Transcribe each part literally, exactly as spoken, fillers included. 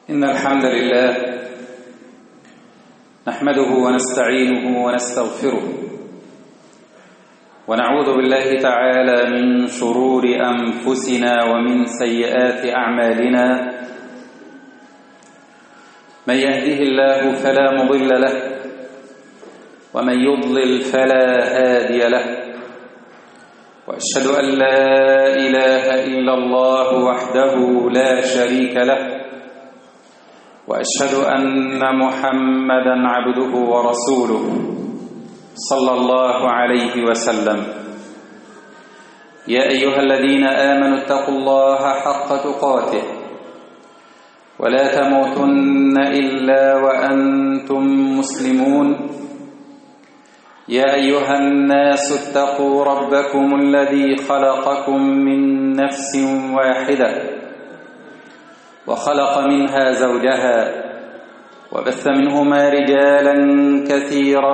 إن الحمد لله نحمده ونستعينه ونستغفره ونعوذ بالله تعالى من شرور أنفسنا ومن سيئات أعمالنا. من يهده الله فلا مضل له ومن يضلل فلا هادي له، وأشهد أن لا إله إلا الله وحده لا شريك له، وأشهد أن محمدًا عبده ورسوله صلى الله عليه وسلم. يا أيها الذين آمنوا اتقوا الله حق تقاته ولا تموتن إلا وأنتم مسلمون. يا أيها الناس اتقوا ربكم الذي خلقكم من نفس واحدة وخلق منها زوجها وبث منهما رجالا كثيرا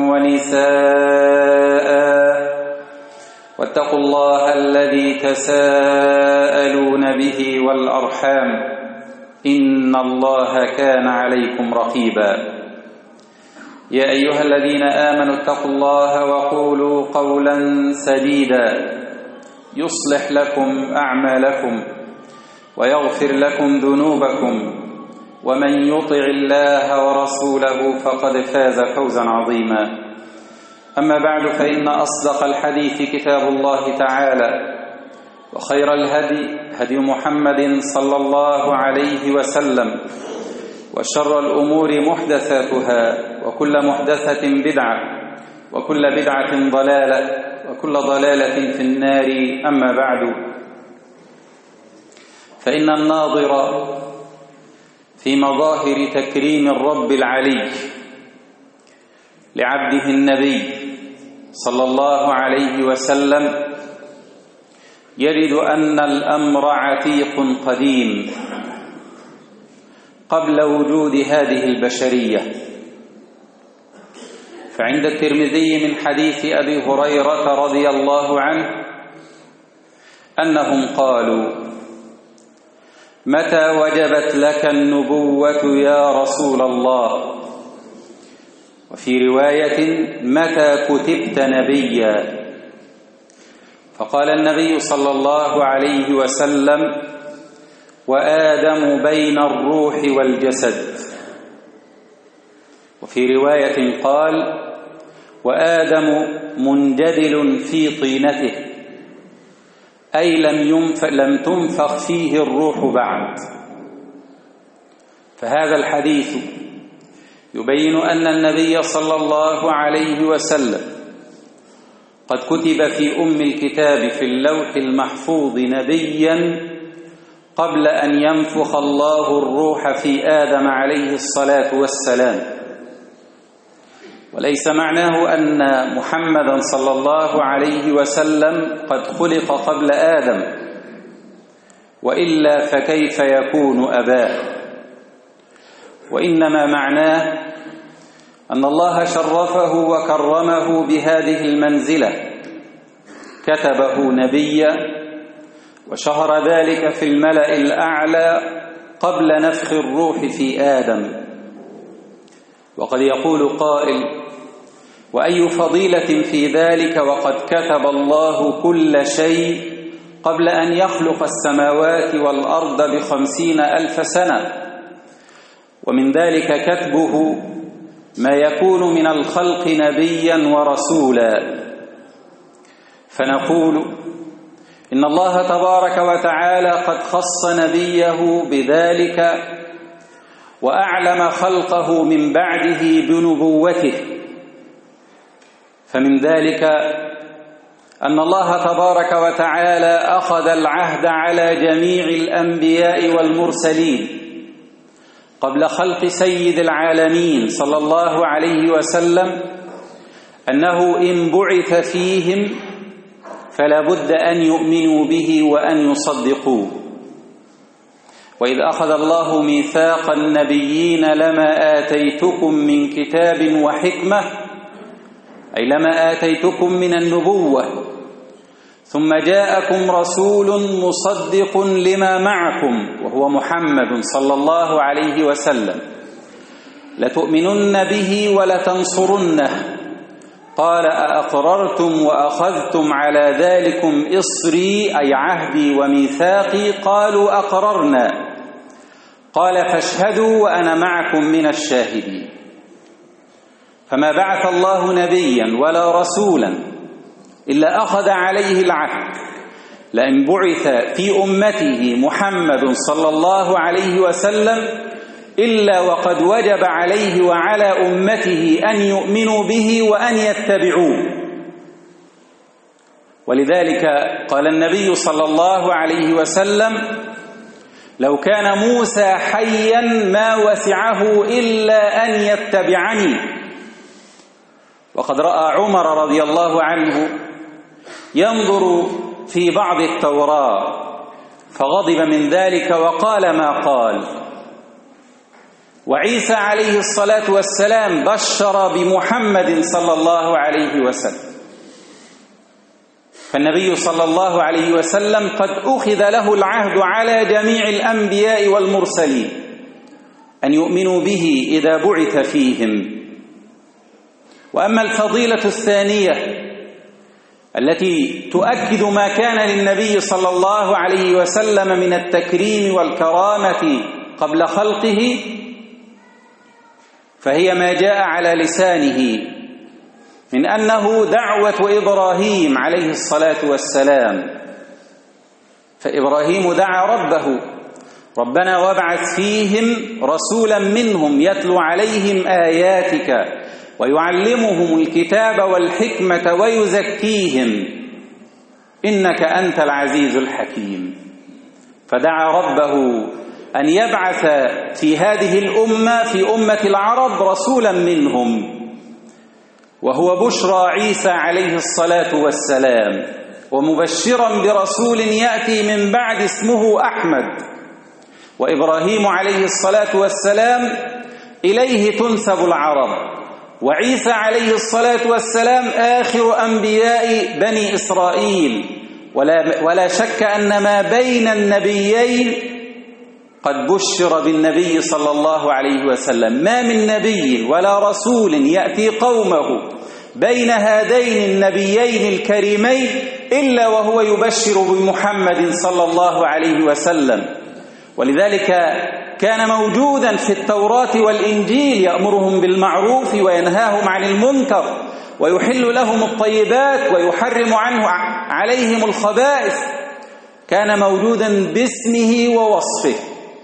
ونساء، واتقوا الله الذي تساءلون به والأرحام إن الله كان عليكم رقيبا. يا أيها الذين آمنوا اتقوا الله وقولوا قولا سديدا يصلح لكم أعمالكم ويغفر لكم ذنوبكم، ومن يطع الله ورسوله فقد فاز فوزا عظيما. أما بعد، فإن أصدق الحديث كتاب الله تعالى، وخير الهدي هدي محمد صلى الله عليه وسلم، وشر الأمور محدثاتها، وكل محدثة بدعة، وكل بدعة ضلالة، وكل ضلالة في النار. أما بعد، فإن الناظر في مظاهر تكريم الرب العلي لعبده النبي صلى الله عليه وسلم يجد أن الأمر عتيق قديم قبل وجود هذه البشرية. فعند الترمذي من حديث أبي هريرة رضي الله عنه أنهم قالوا: متى وجبت لك النبوة يا رسول الله؟ وفي رواية: متى كتبت نبيا؟ فقال النبي صلى الله عليه وسلم: وآدم بين الروح والجسد. وفي رواية قال: وآدم منجدل في طينته، أي لم, ينف... لم تنفخ فيه الروح بعد. فهذا الحديث يبين أن النبي صلى الله عليه وسلم قد كتب في أم الكتاب في اللوح المحفوظ نبيا قبل أن ينفخ الله الروح في آدم عليه الصلاة والسلام. وليس معناه أن محمدا صلى الله عليه وسلم قد خلق قبل آدم، وإلا فكيف يكون أباه؟ وإنما معناه أن الله شرفه وكرمه بهذه المنزلة، كتبه نبيا وشهر ذلك في الملأ الأعلى قبل نفخ الروح في آدم. وقد يقول قائل: وأي فضيلة في ذلك وقد كتب الله كل شيء قبل أن يخلق السماوات والأرض بخمسين ألف سنة، ومن ذلك كتبه ما يكون من الخلق نبيا ورسولا. فنقول إن الله تبارك وتعالى قد خص نبيه بذلك وأعلم خلقه من بعده بنبوته. فمن ذلك أن الله تبارك وتعالى أخذ العهد على جميع الأنبياء والمرسلين قبل خلق سيد العالمين صلى الله عليه وسلم أنه إن بعث فيهم فلا بد أن يؤمنوا به وأن يصدقوه. وإذ أخذ الله ميثاق النبيين لما آتيتكم من كتاب وحكمة، أي لما آتيتكم من النبوة، ثم جاءكم رسول مصدق لما معكم وهو محمد صلى الله عليه وسلم لتؤمنن به ولتنصرنه قال أأقررتم وأخذتم على ذلكم إصري أي عهدي وميثاقي قالوا أقررنا قال فاشهدوا وأنا معكم من الشاهدين. فما بعث الله نبيا ولا رسولا إلا أخذ عليه العهد، لأن بعث في أمته محمد صلى الله عليه وسلم إلا وقد وجب عليه وعلى أمته أن يؤمنوا به وأن يتبعوه. ولذلك قال النبي صلى الله عليه وسلم لو كان موسى حيا ما وسعه إلا أن يتبعني. وقد رأى عمر رضي الله عنه ينظر في بعض التوراة فغضب من ذلك وقال ما قال. وعيسى عليه الصلاة والسلام بشر بمحمد صلى الله عليه وسلم، فالنبي صلى الله عليه وسلم قد أخذ له العهد على جميع الأنبياء والمرسلين أن يؤمنوا به إذا بعث فيهم. وأما الفضيلة الثانية التي تؤكد ما كان للنبي صلى الله عليه وسلم من التكريم والكرامة قبل خلقه، فهي ما جاء على لسانه من أنه دعوة إبراهيم عليه الصلاة والسلام. فإبراهيم دعا ربه ربنا وابعث فيهم رسولا منهم يتلو عليهم آياتك ويعلمهم الكتاب والحكمة ويزكيهم إنك أنت العزيز الحكيم. فدعا ربه أن يبعث في هذه الأمة في أمة العرب رسولا منهم، وهو بشرى عيسى عليه الصلاة والسلام، ومبشرا برسول يأتي من بعد اسمه أحمد. وإبراهيم عليه الصلاة والسلام إليه تنسب العرب، وعيسى عليه الصلاة والسلام آخر أنبياء بني إسرائيل، ولا, ولا شك أن ما بين النبيين قد بشر بالنبي صلى الله عليه وسلم. ما من نبي ولا رسول يأتي قومه بين هذين النبيين الكريمين إلا وهو يبشر بمحمد صلى الله عليه وسلم. ولذلك كان موجودا في التوراة والإنجيل يأمرهم بالمعروف وينهاهم عن المنكر ويحل لهم الطيبات ويحرم عنه عليهم الخبائث، كان موجودا باسمه ووصفه.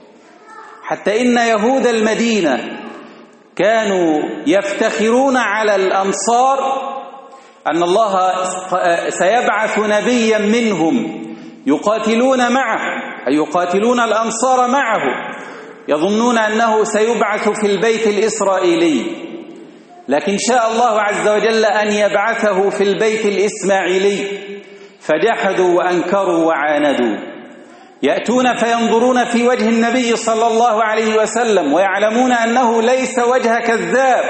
حتى إن يهود المدينة كانوا يفتخرون على الأنصار أن الله سيبعث نبيا منهم يقاتلون معه، أي يقاتلون الأنصار معه، يظنون أنه سيبعث في البيت الإسرائيلي، لكن شاء الله عز وجل أن يبعثه في البيت الإسماعيلي، فجحدوا وأنكروا وعاندوا. يأتون فينظرون في وجه النبي صلى الله عليه وسلم ويعلمون أنه ليس وجه كذاب،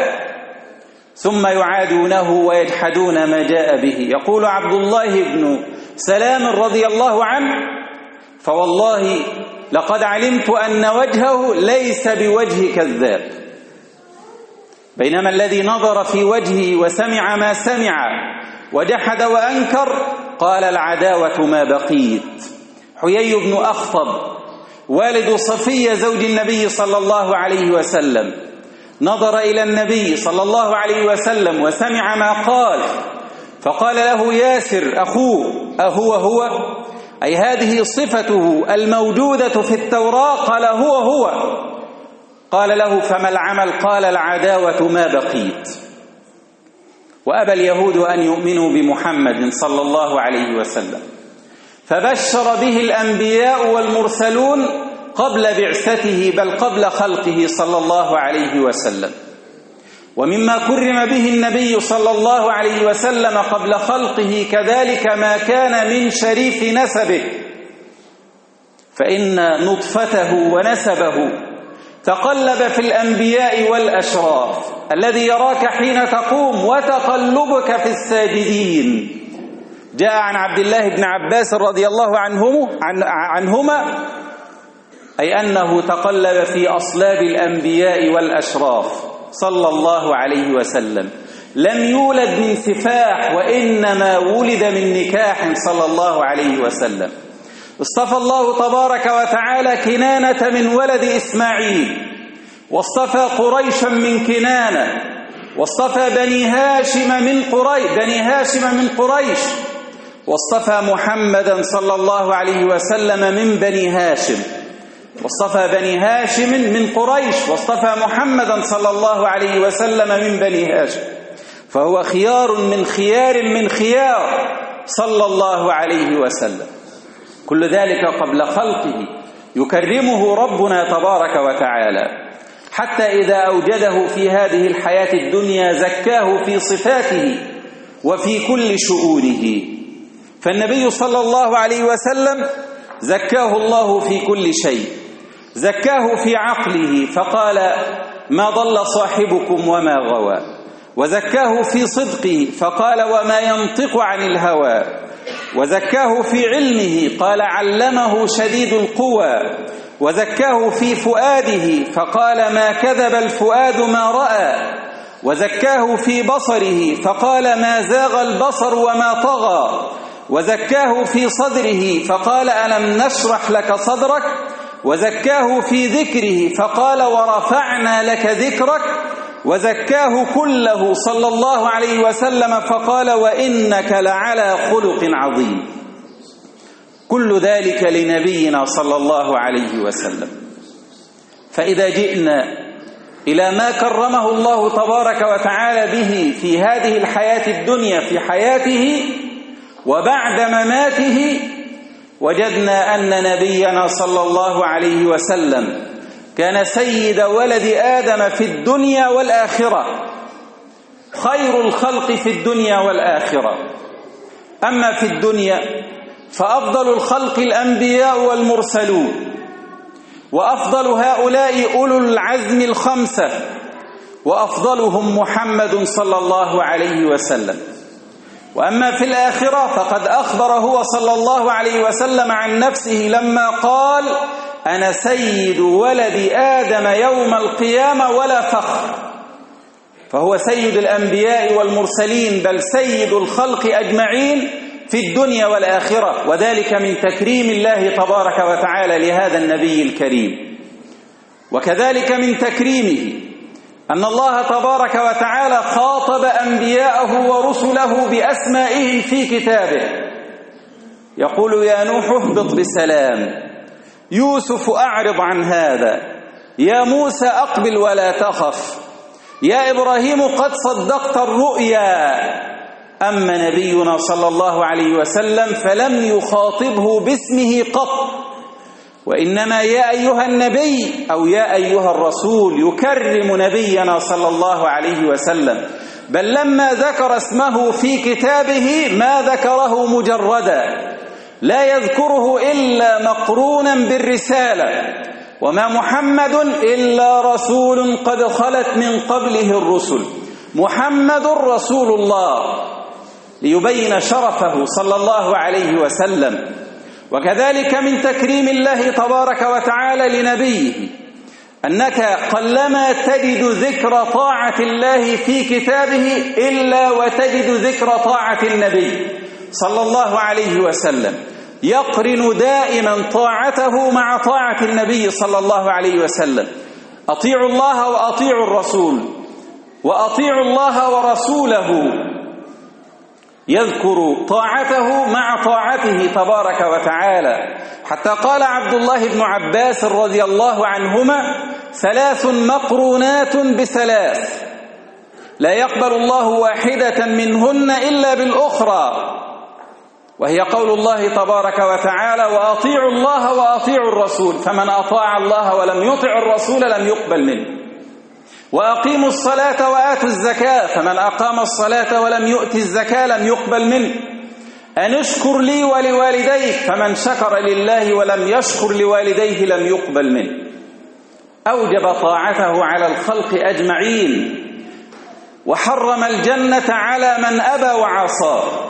ثم يعادونه ويجحدون ما جاء به. يقول عبد الله بن سلام رضي الله عنه فوالله لقد علمت أن وجهه ليس بوجه كذاب، بينما الذي نظر في وجهه وسمع ما سمع وجحد وأنكر قال العداوة ما بقيت. حيي بن أخطب والد صفية زوج النبي صلى الله عليه وسلم نظر إلى النبي صلى الله عليه وسلم وسمع ما قال، فقال له ياسر أخوه أهو هو، أي هذه صفته الموجودة في التوراة؟ قال هو هو. قال له فما العمل؟ قال العداوة ما بقيت. وأبى اليهود أن يؤمنوا بمحمد صلى الله عليه وسلم، فبشر به الأنبياء والمرسلون قبل بعثته بل قبل خلقه صلى الله عليه وسلم. ومما كرم به النبي صلى الله عليه وسلم قبل خلقه كذلك ما كان من شريف نسبه، فإن نطفته ونسبه تقلب في الأنبياء والأشراف، الذي يراك حين تقوم وتقلبك في الساجدين، جاء عن عبد الله بن عباس رضي الله عنهم عن عنهما أي أنه تقلب في أصلاب الأنبياء والأشراف صلى الله عليه وسلم، لم يولد من سفاح وإنما ولد من نكاح صلى الله عليه وسلم. اصطفى الله تبارك وتعالى كنانة من ولد إسماعيل، واصطفى قريشا من كنانة، واصطفى بني هاشم من قريش بني هاشم من قريش واصطفى محمدا صلى الله عليه وسلم من بني هاشم، واصطفى بني هاشم من قريش، واصطفى محمدا صلى الله عليه وسلم من بني هاشم، فهو خيار من خيار من خيار صلى الله عليه وسلم. كل ذلك قبل خلقه يكرمه ربنا تبارك وتعالى، حتى إذا أوجده في هذه الحياة الدنيا زكاه في صفاته وفي كل شؤونه. فالنبي صلى الله عليه وسلم زكاه الله في كل شيء، زكاه في عقله فقال ما ضل صاحبكم وما غوى، وزكاه في صدقه فقال وما ينطق عن الهوى، وزكاه في علمه قال علمه شديد القوى، وزكاه في فؤاده فقال ما كذب الفؤاد ما رأى، وزكاه في بصره فقال ما زاغ البصر وما طغى، وزكاه في صدره فقال ألم نشرح لك صدرك، وزكاه في ذكره فقال ورفعنا لك ذكرك، وزكاه كله صلى الله عليه وسلم فقال وإنك لعلى خلق عظيم. كل ذلك لنبينا صلى الله عليه وسلم. فإذا جئنا إلى ما كرمه الله تبارك وتعالى به في هذه الحياة الدنيا في حياته وبعد مماته، وجدنا أن نبينا صلى الله عليه وسلم كان سيد ولد آدم في الدنيا والآخرة، خير الخلق في الدنيا والآخرة. أما في الدنيا فأفضل الخلق الأنبياء والمرسلون، وأفضل هؤلاء أولو العزم الخمسة، وأفضلهم محمد صلى الله عليه وسلم. وأما في الآخرة فقد أخبر هو صلى الله عليه وسلم عن نفسه لما قال أنا سيد ولد آدم يوم القيامة ولا فخر، فهو سيد الأنبياء والمرسلين بل سيد الخلق أجمعين في الدنيا والآخرة، وذلك من تكريم الله تبارك وتعالى لهذا النبي الكريم. وكذلك من تكريمه أن الله تبارك وتعالى خاطب أنبياءه ورسله بأسمائهم في كتابه، يقول يا نوح اهبط بسلام، يوسف أعرض عن هذا، يا موسى أقبل ولا تخف، يا إبراهيم قد صدقت الرؤيا. أما نبينا صلى الله عليه وسلم فلم يخاطبه باسمه قط، وإنما يا أيها النبي أو يا أيها الرسول يكرم نبينا صلى الله عليه وسلم، بل لما ذكر اسمه في كتابه ما ذكره مجردا، لا يذكره إلا مقرونا بالرسالة، وما محمد إلا رسول قد خلت من قبله الرسل، محمد رسول الله، ليبين شرفه صلى الله عليه وسلم. وكذلك من تكريم الله تبارك وتعالى لنبيه أنك قلما تجد ذكر طاعة الله في كتابه إلا وتجد ذكر طاعة النبي صلى الله عليه وسلم، يقرن دائما طاعته مع طاعة النبي صلى الله عليه وسلم. أطيعوا الله وأطيعوا الرسول، وأطيعوا الله ورسوله، يذكر طاعته مع طاعته تبارك وتعالى، حتى قال عبد الله بن عباس رضي الله عنهما ثلاث مقرونات بثلاث لا يقبل الله واحدة منهن إلا بالأخرى، وهي قول الله تبارك وتعالى وأطيعوا الله وأطيعوا الرسول، فمن أطاع الله ولم يطع الرسول لم يقبل منه، وأقيموا الصلاة وآتوا الزكاة، فمن أقام الصلاة ولم يؤت الزكاة لم يقبل منه، أن اشكر لي ولوالديك، فمن شكر لله ولم يشكر لوالديه لم يقبل منه. أوجب طاعته على الخلق أجمعين، وحرم الجنة على من أبى وعصى،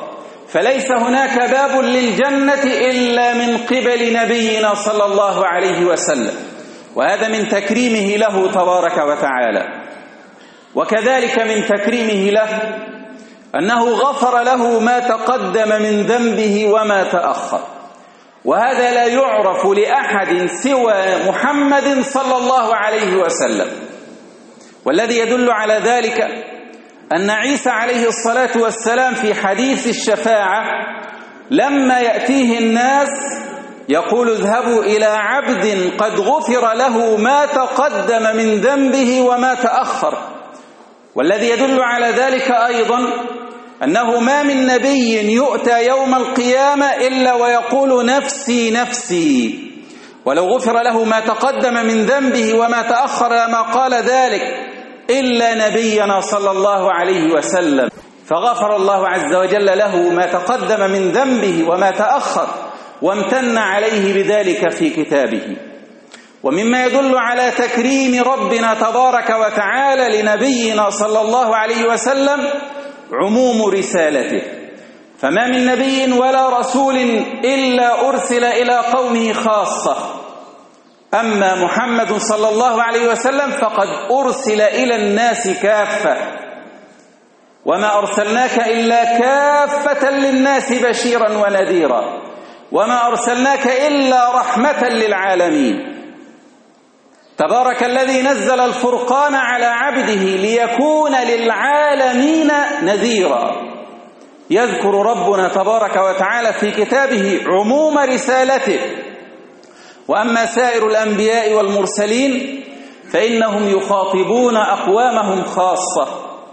فليس هناك باب للجنة إلا من قبل نبينا صلى الله عليه وسلم، وهذا من تكريمه له تبارك وتعالى. وكذلك من تكريمه له أنه غفر له ما تقدم من ذنبه وما تأخر، وهذا لا يعرف لأحد سوى محمد صلى الله عليه وسلم. والذي يدل على ذلك أن عيسى عليه الصلاة والسلام في حديث الشفاعة لما يأتيه الناس يقول اذهبوا إلى عبد قد غفر له ما تقدم من ذنبه وما تأخر. والذي يدل على ذلك أيضا أنه ما من نبي يؤتى يوم القيامة إلا ويقول نفسي نفسي، ولو غفر له ما تقدم من ذنبه وما تأخر ما قال ذلك إلا نبينا صلى الله عليه وسلم. فغفر الله عز وجل له ما تقدم من ذنبه وما تأخر، وامتن عليه بذلك في كتابه. ومما يدل على تكريم ربنا تبارك وتعالى لنبينا صلى الله عليه وسلم عموم رسالته، فما من نبي ولا رسول إلا أرسل إلى قومه خاصة، أما محمد صلى الله عليه وسلم فقد أرسل إلى الناس كافة، وما أرسلناك إلا كافة للناس بشيرا ونذيرا، وما أرسلناك إلا رحمة للعالمين. تبارك الذي نزل الفرقان على عبده ليكون للعالمين نذيرا. يذكر ربنا تبارك وتعالى في كتابه عموم رسالته. وأما سائر الأنبياء والمرسلين فإنهم يخاطبون أقوامهم خاصة.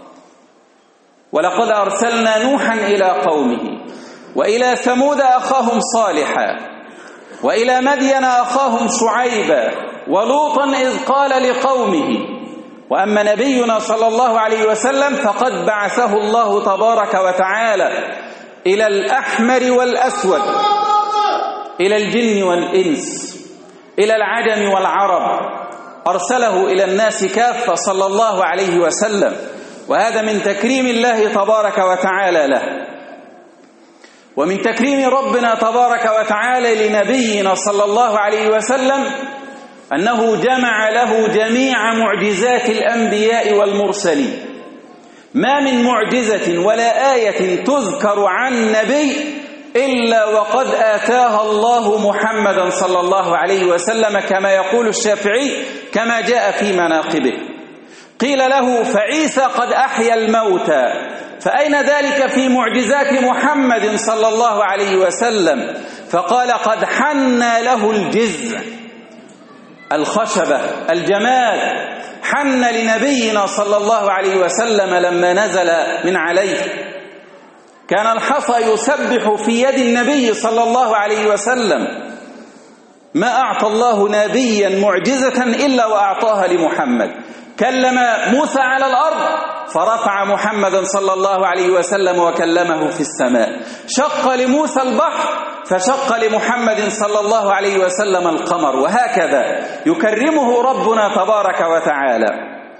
ولقد أرسلنا نوحا إلى قومه، وإلى ثمود أخاهم صالحا، وإلى مدين أخاهم شعيبا، ولوطا إذ قال لقومه. وأما نبينا صلى الله عليه وسلم فقد بعثه الله تبارك وتعالى إلى الأحمر والأسود، إلى الجن والإنس، إلى العجم والعرب، أرسله إلى الناس كافة صلى الله عليه وسلم، وهذا من تكريم الله تبارك وتعالى له. ومن تكريم ربنا تبارك وتعالى لنبينا صلى الله عليه وسلم أنه جمع له جميع معجزات الأنبياء والمرسلين. ما من معجزة ولا آية تذكر عن نبي إلا وقد آتاها الله محمدا صلى الله عليه وسلم، كما يقول الشافعي كما جاء في مناقبه. قيل له فعيسى قد أحيا الموتى، فأين ذلك في معجزات محمد صلى الله عليه وسلم؟ فقال قد حنى له الجزع، الخشبة، الجماد، حن لنبينا صلى الله عليه وسلم لما نزل من عليه. كان الحصى يسبح في يد النبي صلى الله عليه وسلم. ما أعطى الله نبيا معجزة إلا وأعطاها لمحمد. كلم موسى على الأرض فرفع محمدا صلى الله عليه وسلم وكلمه في السماء. شق لموسى البحر فشق لمحمد صلى الله عليه وسلم القمر. وهكذا يكرمه ربنا تبارك وتعالى.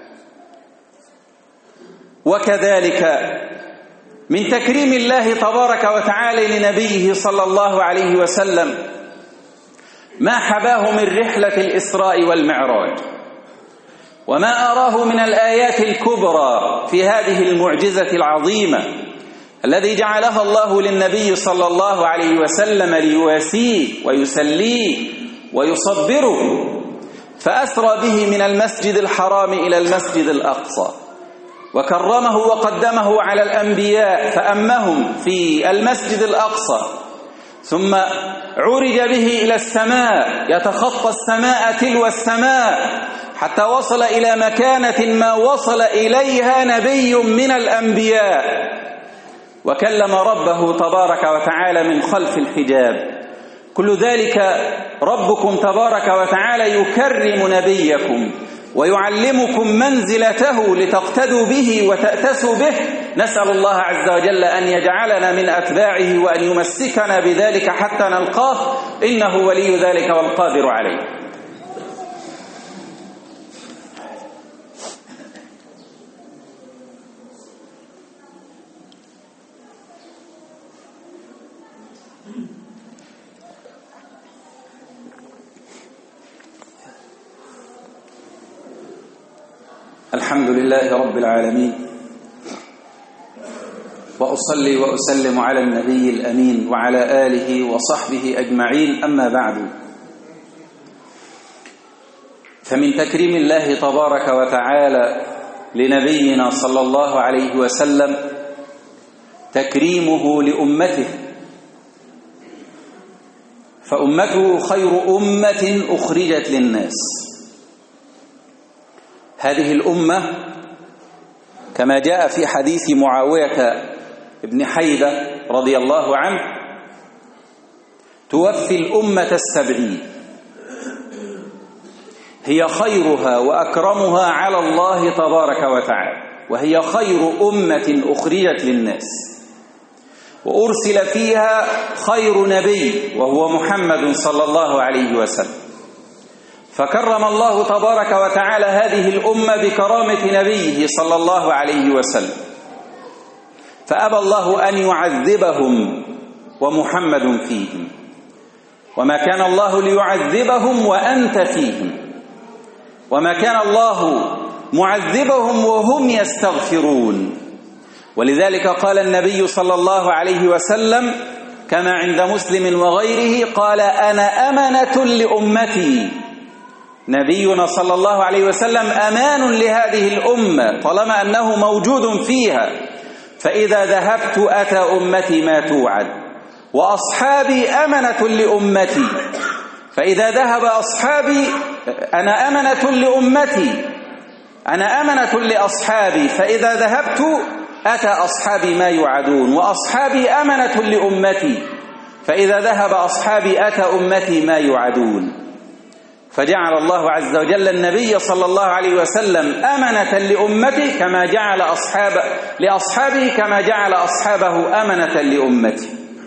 وكذلك من تكريم الله تبارك وتعالى لنبيه صلى الله عليه وسلم ما حباه من رحلة الإسراء والمعراج، وما أراه من الآيات الكبرى في هذه المعجزة العظيمة الذي جعلها الله للنبي صلى الله عليه وسلم ليواسيه ويسليه ويصبره. فأسرى به من المسجد الحرام إلى المسجد الأقصى، وكرمه وقدمه على الأنبياء فأمهم في المسجد الأقصى، ثم عرج به إلى السماء يتخطى السماء تلو السماء حتى وصل إلى مكانة ما وصل إليها نبي من الأنبياء، وكلم ربه تبارك وتعالى من خلف الحجاب. كل ذلك ربكم تبارك وتعالى يكرم نبيكم ويعلمكم منزلته لتقتدوا به وتأتسوا به. نسأل الله عز وجل أن يجعلنا من أتباعه وأن يمسكنا بذلك حتى نلقاه، إنه ولي ذلك والقادر عليه. الحمد لله رب العالمين، وأصلي وأسلم على النبي الأمين وعلى آله وصحبه أجمعين. أما بعد، فمن تكريم الله تبارك وتعالى لنبينا صلى الله عليه وسلم تكريمه لأمته، فأمته خير أمة أخرجت للناس. هذه الأمة كما جاء في حديث معاوية ابن حيدة رضي الله عنه توفي الأمة السبعين، هي خيرها وأكرمها على الله تبارك وتعالى، وهي خير أمة أخرجت للناس، وأرسل فيها خير نبي وهو محمد صلى الله عليه وسلم. فكرم الله تبارك وتعالى هذه الأمة بكرامة نبيه صلى الله عليه وسلم، فأبى الله أن يعذبهم ومحمد فيهم، وما كان الله ليعذبهم وأنت فيهم، وما كان الله معذبهم وهم يستغفرون. ولذلك قال النبي صلى الله عليه وسلم كما عند مسلم وغيره، قال: أنا أمنة لأمتي. نبينا صلى الله عليه وسلم أمان لهذه الأمة طالما أنه موجود فيها، فإذا ذهبت أتى أمتي ما توعد، وأصحابي أمنة لأمتي، فإذا ذهب أصحابي أنا أمنة لأمتي، أنا أمنة لأصحابي، فإذا ذهبت أتى أصحابي ما يوعدون، وأصحابي أمنة لأمتي، فإذا ذهب أصحابي أتى أمتي ما يوعدون. فجعل الله عز وجل النبي صلى الله عليه وسلم أمنة لأمته كما جعل أصحاب لأصحابه كما جعل أصحابه أمنة لأمته.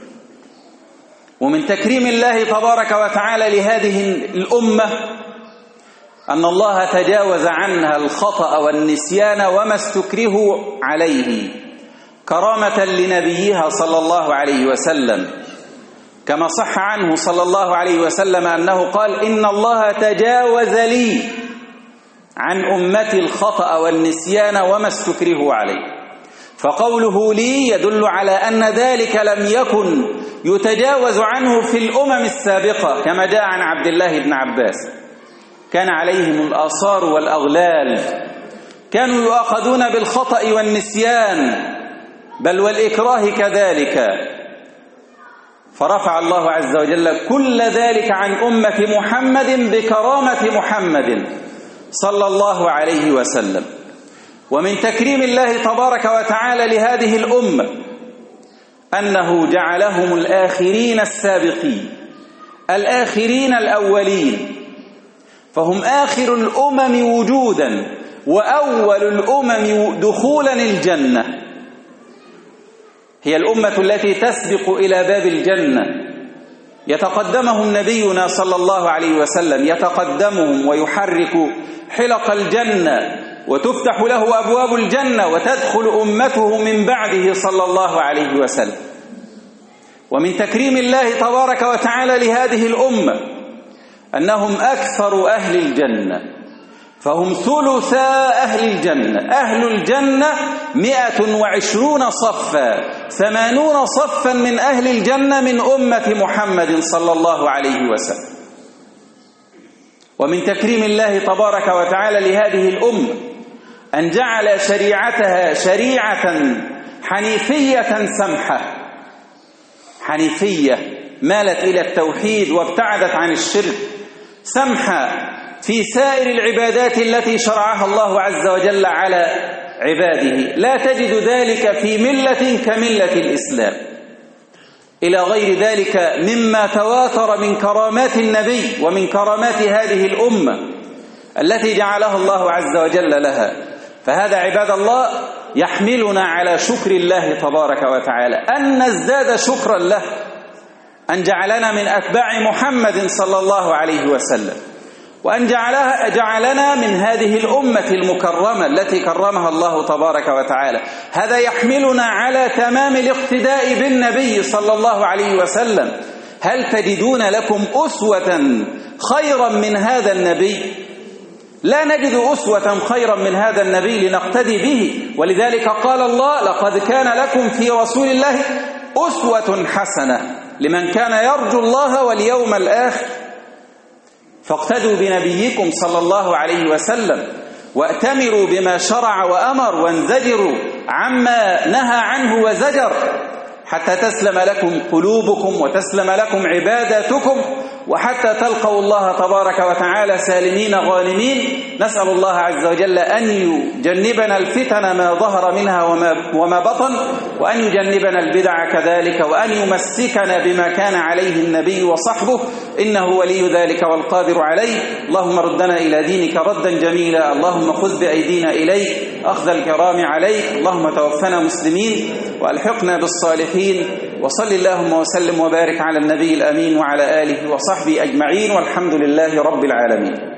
ومن تكريم الله تبارك وتعالى لهذه الأمة أن الله تجاوز عنها الخطأ والنسيان وما استكرهوا عليه كرامة لنبيها صلى الله عليه وسلم، كما صح عنه صلى الله عليه وسلم أنه قال: إن الله تجاوز لي عن أمتي الخطأ والنسيان وما استكرهوا عليه. فقوله لي يدل على أن ذلك لم يكن يتجاوز عنه في الأمم السابقة، كما جاء عن عبد الله بن عباس: كان عليهم الآثار والأغلال، كانوا يؤاخذون بالخطأ والنسيان بل والإكراه كذلك، فرفع الله عز وجل كل ذلك عن أمة محمد بكرامة محمد صلى الله عليه وسلم. ومن تكريم الله تبارك وتعالى لهذه الأمة أنه جعلهم الآخرين السابقين، الآخرين الأولين، فهم آخر الأمم وجودا وأول الأمم دخولا الجنة. هي الأمة التي تسبق إلى باب الجنة، يتقدمهم نبينا صلى الله عليه وسلم، يتقدمهم ويحرك حلق الجنة وتفتح له أبواب الجنة وتدخل أمته من بعده صلى الله عليه وسلم. ومن تكريم الله تبارك وتعالى لهذه الأمة أنهم أكثر أهل الجنة، فهم ثلثا أهل الجنة. أهل الجنة مئة وعشرون صفا، ثمانون صفا من أهل الجنة من أمة محمد صلى الله عليه وسلم. ومن تكريم الله تبارك وتعالى لهذه الأمة أن جعل شريعتها شريعة حنيفية سمحة، حنيفية مالت إلى التوحيد وابتعدت عن الشرك، سمحة في سائر العبادات التي شرعها الله عز وجل على عباده، لا تجد ذلك في ملة كملة الإسلام. إلى غير ذلك مما تواتر من كرامات النبي ومن كرامات هذه الأمة التي جعلها الله عز وجل لها. فهذا عباد الله يحملنا على شكر الله تبارك وتعالى، أن نزداد شكرا له، أن جعلنا من أتباع محمد صلى الله عليه وسلم، وأن جعلها جعلنا من هذه الأمة المكرمة التي كرمها الله تبارك وتعالى. هذا يحملنا على تمام الاقتداء بالنبي صلى الله عليه وسلم. هل تجدون لكم أسوة خيرا من هذا النبي؟ لا نجد أسوة خيرا من هذا النبي لنقتدي به. ولذلك قال الله: لقد كان لكم في رسول الله أسوة حسنة لمن كان يرجو الله واليوم الآخر. فاقتدوا بنبيكم صلى الله عليه وسلم، وأتمروا بما شرع وأمر، وانزجروا عما نهى عنه وزجر، حتى تسلم لكم قلوبكم وتسلم لكم عباداتكم، وحتى تلقوا الله تبارك وتعالى سالمين غانمين. نسأل الله عز وجل أن يجنبنا الفتن ما ظهر منها وما, وما بطن، وأن يجنبنا البدع كذلك، وأن يمسكنا بما كان عليه النبي وصحبه، إنه ولي ذلك والقادر عليه. اللهم ردنا إلى دينك ردا جميلا، اللهم خذ بأيدينا إليك أخذ الكرام عليك، اللهم توفنا مسلمين وألحقنا بالصالحين. وصل اللهم وسلم وبارك على النبي الأمين وعلى آله وصحبه أجمعين، والحمد لله رب العالمين.